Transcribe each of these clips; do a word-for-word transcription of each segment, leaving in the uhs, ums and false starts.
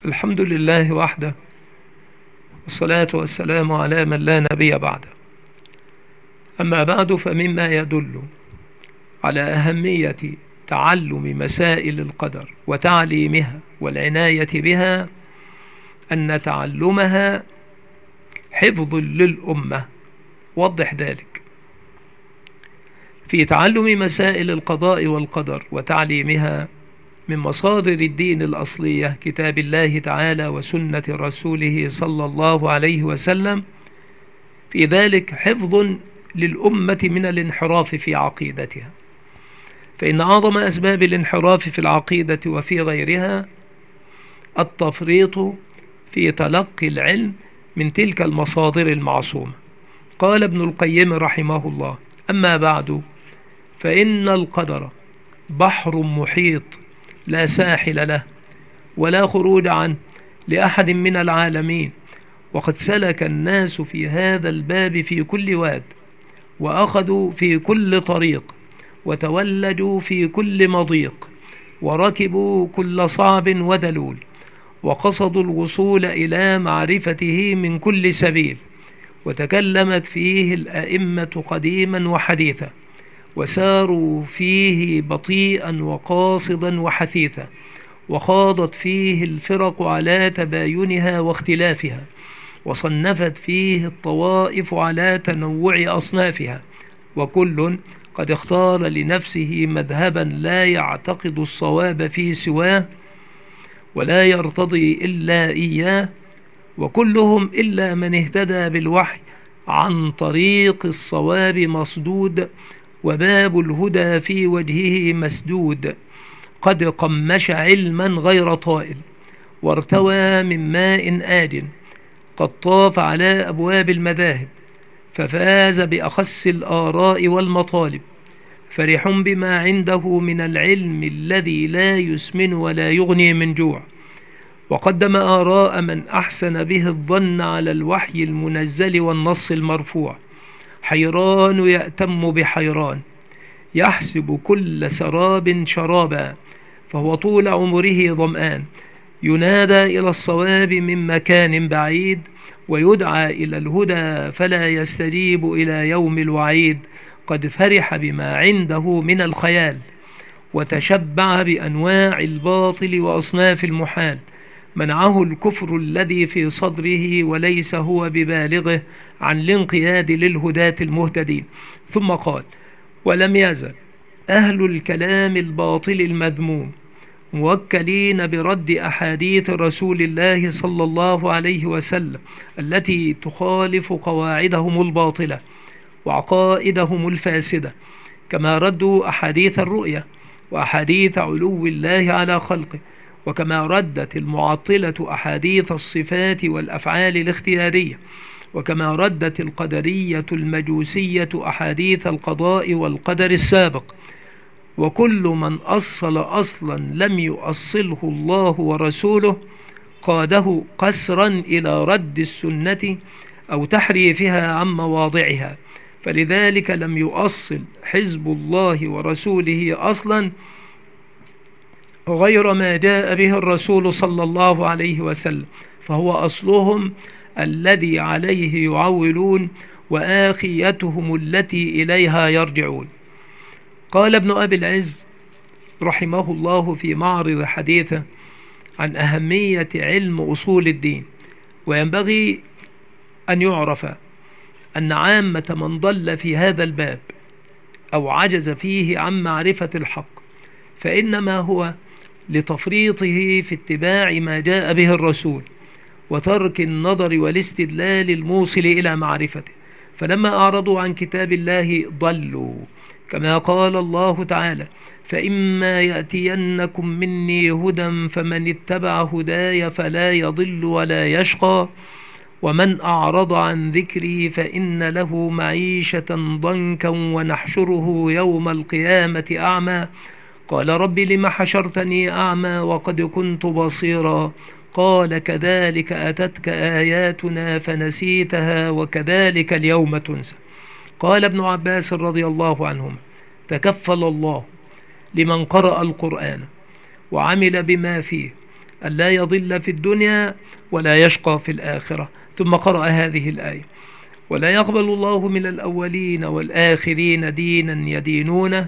الحمد لله وحده، والصلاة والسلام على من لا نبي بعده. أما بعد، فمما يدل على أهمية تعلم مسائل القدر وتعليمها والعناية بها أن تعلمها حفظ للأمة. وضح ذلك. في تعلم مسائل القضاء والقدر وتعليمها من مصادر الدين الأصلية كتاب الله تعالى وسنة رسوله صلى الله عليه وسلم، في ذلك حفظ للأمة من الانحراف في عقيدتها، فإن أعظم أسباب الانحراف في العقيدة وفي غيرها التفريط في تلقي العلم من تلك المصادر المعصومة. قال ابن القيم رحمه الله: أما بعد، فإن القدر بحر محيط لا ساحل له ولا خروج عنه لأحد من العالمين، وقد سلك الناس في هذا الباب في كل واد، وأخذوا في كل طريق، وتولجوا في كل مضيق، وركبوا كل صعب وذلول، وقصدوا الوصول إلى معرفته من كل سبيل، وتكلمت فيه الأئمة قديما وحديثا، وساروا فيه بطيئا وقاصدا وحثيثا، وخاضت فيه الفرق على تباينها واختلافها، وصنفت فيه الطوائف على تنوع أصنافها، وكل قد اختار لنفسه مذهبا لا يعتقد الصواب فيه سواه ولا يرتضي إلا إياه، وكلهم إلا من اهتدى بالوحي عن طريق الصواب مصدود، وباب الهدى في وجهه مسدود، قد قمش علما غير طائل، وارتوى من ماء آج، قد طاف على أبواب المذاهب، ففاز بأخس الآراء والمطالب، فرح بما عنده من العلم الذي لا يسمن ولا يغني من جوع، وقدم آراء من أحسن به الظن على الوحي المنزل والنص المرفوع، حيران يأتم بحيران، يحسب كل سراب شرابا، فهو طول عمره ظمآن، ينادى إلى الصواب من مكان بعيد، ويدعى إلى الهدى فلا يستجيب إلى يوم الوعيد، قد فرح بما عنده من الخيال، وتشبع بأنواع الباطل وأصناف المحال، منعه الكفر الذي في صدره وليس هو ببالغه عن الانقياد للهداة المهتدين. ثم قال: ولم يزل أهل الكلام الباطل المذموم موكلين برد أحاديث رسول الله صلى الله عليه وسلم التي تخالف قواعدهم الباطلة وعقائدهم الفاسدة، كما ردوا أحاديث الرؤية وأحاديث علو الله على خلقه، وكما ردت المعطلة أحاديث الصفات والأفعال الاختيارية، وكما ردت القدرية المجوسية أحاديث القضاء والقدر السابق. وكل من أصل أصلا لم يؤصله الله ورسوله قاده قسرا إلى رد السنة أو تحريفها عن مواضعها، فلذلك لم يؤصل حزب الله ورسوله أصلا غير ما جاء به الرسول صلى الله عليه وسلم، فهو أصلهم الذي عليه يعولون، وآخيتهم التي إليها يرجعون. قال ابن أبي العز رحمه الله في معرض حديثه عن أهمية علم أصول الدين: وينبغي أن يعرف أن عامة من ضل في هذا الباب أو عجز فيه عن معرفة الحق فإنما هو لتفريطه في اتباع ما جاء به الرسول، وترك النظر والاستدلال الموصل إلى معرفته، فلما أعرضوا عن كتاب الله ضلوا، كما قال الله تعالى: فإما يأتينكم مني هدى فمن اتبع هداي فلا يضل ولا يشقى، ومن أعرض عن ذكري فإن له معيشة ضنكا ونحشره يوم القيامة أعمى، قال رب لم حشرتني أعمى وقد كنت بصيرا، قال كذلك أتتك آياتنا فنسيتها وكذلك اليوم تنسى. قال ابن عباس رضي الله عنهما: تكفل الله لمن قرأ القرآن وعمل بما فيه ألا يضل في الدنيا ولا يشقى في الآخرة. ثم قرأ هذه الآية: ولا يقبل الله من الأولين والآخرين دينا يدينونه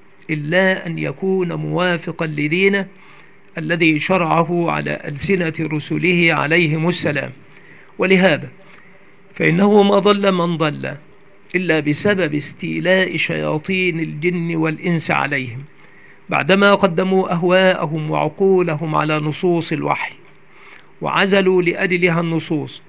إلا أن يكون موافقا لدينه الذي شرعه على ألسنة رسله عليهم السلام. ولهذا فإنه ما ضل من ضل إلا بسبب استيلاء شياطين الجن والإنس عليهم بعدما قدموا أهواءهم وعقولهم على نصوص الوحي وعزلوا لأجلها النصوص،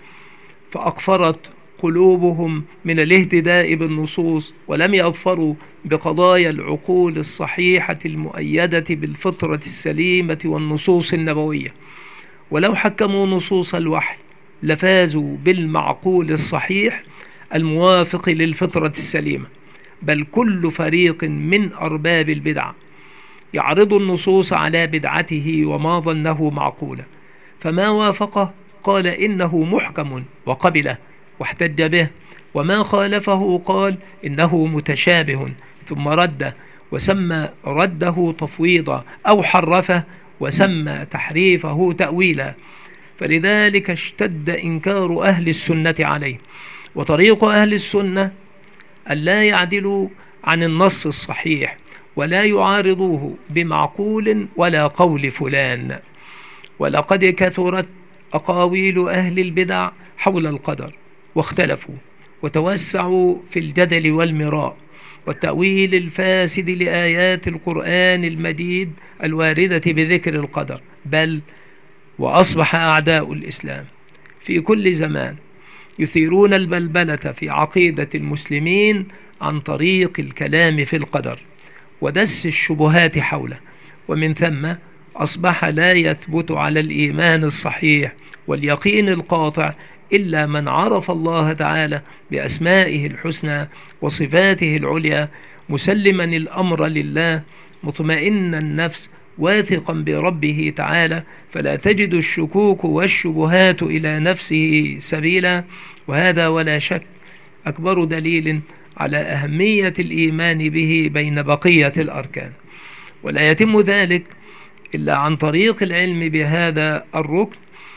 فأقفرت قلوبهم من الاهتداء بالنصوص ولم يظفروا بقضايا العقول الصحيحة المؤيدة بالفطرة السليمة والنصوص النبوية. ولو حكموا نصوص الوحي لفازوا بالمعقول الصحيح الموافق للفطرة السليمة. بل كل فريق من أرباب البدع يعرض النصوص على بدعته وما ظنه معقولا، فما وافقه قال إنه محكم وقبله واحتج به، وما خالفه قال إنه متشابه ثم رد وسمى رده تفويضا، أو حرفه وسمى تحريفه تأويلا. فلذلك اشتد إنكار أهل السنة عليه. وطريق أهل السنة ألا يعدلوا عن النص الصحيح ولا يعارضوه بمعقول ولا قول فلان. ولقد كثرت أقاويل أهل البدع حول القدر، واختلفوا وتوسعوا في الجدل والمراء والتأويل الفاسد لآيات القرآن المجيد الواردة بذكر القدر. بل وأصبح أعداء الإسلام في كل زمان يثيرون البلبلة في عقيدة المسلمين عن طريق الكلام في القدر ودس الشبهات حوله، ومن ثم أصبح لا يثبت على الإيمان الصحيح واليقين القاطع إلا من عرف الله تعالى بأسمائه الحسنى وصفاته العليا، مسلما الأمر لله، مطمئن النفس، واثقا بربه تعالى، فلا تجد الشكوك والشبهات إلى نفسه سبيلا. وهذا ولا شك أكبر دليل على أهمية الإيمان به بين بقية الأركان. ولا يتم ذلك إلا عن طريق العلم بهذا الركن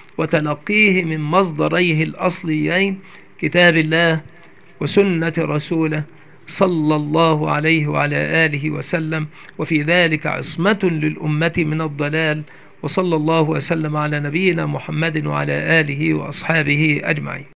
وتلقيه من مصدريه الأصليين كتاب الله وسنة رسوله صلى الله عليه وعلى آله وسلم، وفي ذلك عصمة للأمة من الضلال. وصلى الله وسلم على نبينا محمد وعلى آله وأصحابه أجمعين.